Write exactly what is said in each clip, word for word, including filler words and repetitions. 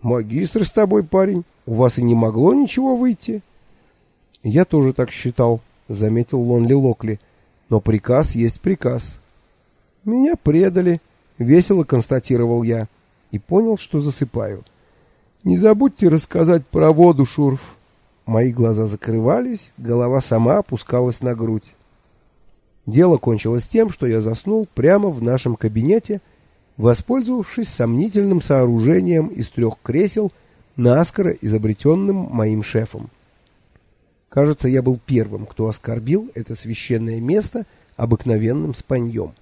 Магистр с тобой, парень. У вас и не могло ничего выйти. Я тоже так считал, заметил Лонли Локли. Но приказ есть приказ. Меня предали, весело констатировал я и понял, что засыпаю. Не забудьте рассказать про воду, Шурф. Мои глаза закрывались, голова сама опускалась на грудь. Дело кончилось тем, что я заснул прямо в нашем кабинете, воспользовавшись сомнительным сооружением из трех кресел, наскоро изобретенным моим шефом. Кажется, я был первым, кто оскорбил это священное место обыкновенным спаньем.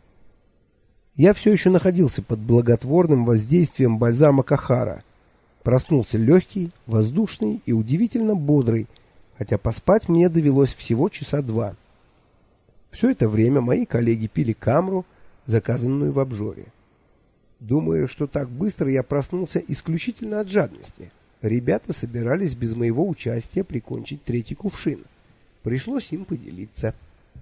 Я все еще находился под благотворным воздействием бальзама Кахара. Проснулся легкий, воздушный и удивительно бодрый, хотя поспать мне довелось всего часа два. Все это время мои коллеги пили камру, заказанную в обжоре. Думаю, что так быстро я проснулся исключительно от жадности. Ребята собирались без моего участия прикончить третий кувшин. Пришлось им поделиться.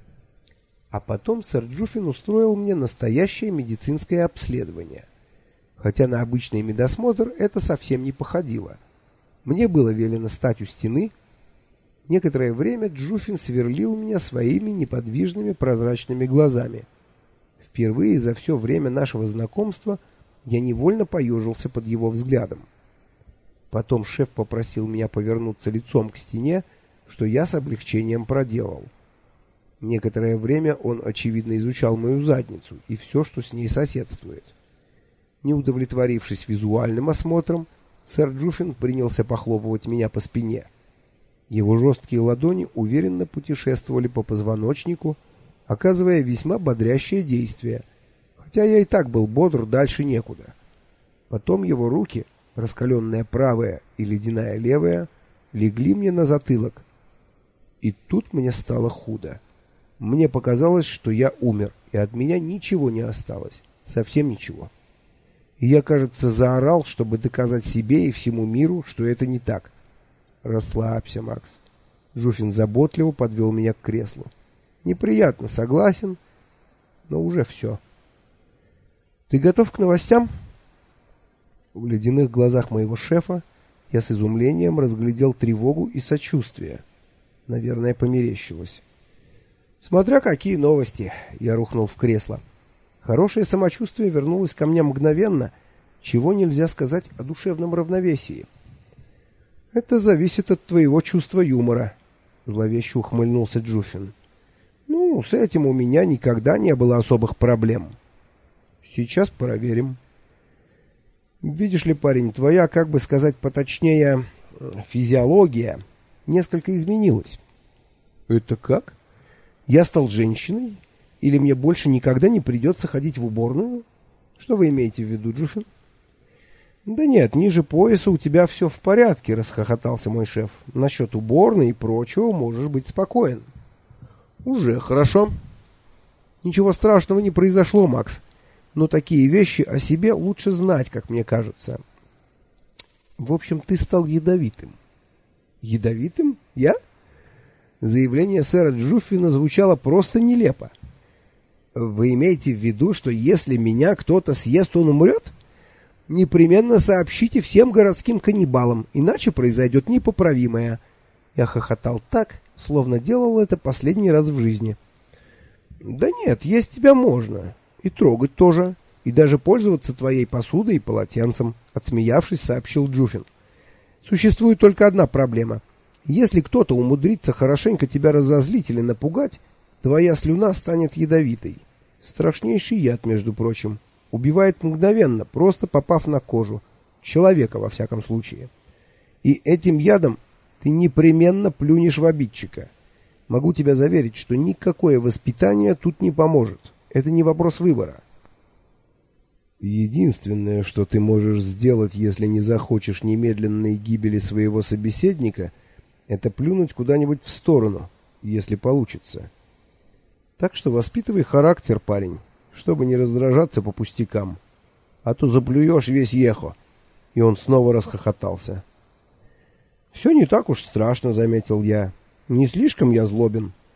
А потом сэр Джуффин устроил мне настоящее медицинское обследование. Хотя на обычный медосмотр это совсем не походило. Мне было велено стать у стены. Некоторое время Джуффин сверлил меня своими неподвижными прозрачными глазами. Впервые за все время нашего знакомства я невольно поежился под его взглядом. Потом шеф попросил меня повернуться лицом к стене, что я с облегчением проделал. Некоторое время он, очевидно, изучал мою задницу и все, что с ней соседствует. Не удовлетворившись визуальным осмотром, сэр Джуффин принялся похлопывать меня по спине. Его жесткие ладони уверенно путешествовали по позвоночнику, оказывая весьма бодрящее действие, хотя я и так был бодр дальше некуда. Потом его руки, раскаленная правая и ледяная левая, легли мне на затылок. И тут мне стало худо. Мне показалось, что я умер, и от меня ничего не осталось, совсем ничего. И я, кажется, заорал, чтобы доказать себе и всему миру, что это не так. Расслабься, Макс. Джуффин заботливо подвел меня к креслу. Неприятно, согласен, но уже все. Ты готов к новостям? В ледяных глазах моего шефа я с изумлением разглядел тревогу и сочувствие. Наверное, померещилось. Смотря какие новости, я рухнул в кресло. Хорошее самочувствие вернулось ко мне мгновенно, чего нельзя сказать о душевном равновесии. Это зависит от твоего чувства юмора, зловеще ухмыльнулся Джуффин. Ну, с этим у меня никогда не было особых проблем. Сейчас проверим. Видишь ли, парень, твоя, как бы сказать поточнее, физиология несколько изменилась. Это как? Я стал женщиной? Или мне больше никогда не придется ходить в уборную? Что вы имеете в виду, Джуффин? Да нет, ниже пояса у тебя все в порядке, расхохотался мой шеф. Насчет уборной и прочего можешь быть спокоен. Уже хорошо. Ничего страшного не произошло, Макс. Но такие вещи о себе лучше знать, как мне кажется. В общем, ты стал ядовитым. Ядовитым? Я? Заявление сэра Джуффина звучало просто нелепо. Вы имеете в виду, что если меня кто-то съест, он умрет? Непременно сообщите всем городским каннибалам, иначе произойдет непоправимое. Я хохотал так, словно делал это последний раз в жизни. Да нет, есть тебя можно. И трогать тоже. И даже пользоваться твоей посудой и полотенцем, отсмеявшись, сообщил Джуффин. Существует только одна проблема. Если кто-то умудрится хорошенько тебя разозлить или напугать, твоя слюна станет ядовитой. Страшнейший яд, между прочим. Убивает мгновенно, просто попав на кожу. Человека, во всяком случае. И этим ядом ты непременно плюнешь в обидчика. Могу тебя заверить, что никакое воспитание тут не поможет. Это не вопрос выбора. Единственное, что ты можешь сделать, если не захочешь немедленной гибели своего собеседника, это плюнуть куда-нибудь в сторону, если получится. Так что воспитывай характер, парень, чтобы не раздражаться по пустякам. А то заплюешь весь ехо. И он снова расхохотался. Все не так уж страшно, заметил я. Не слишком я злобен.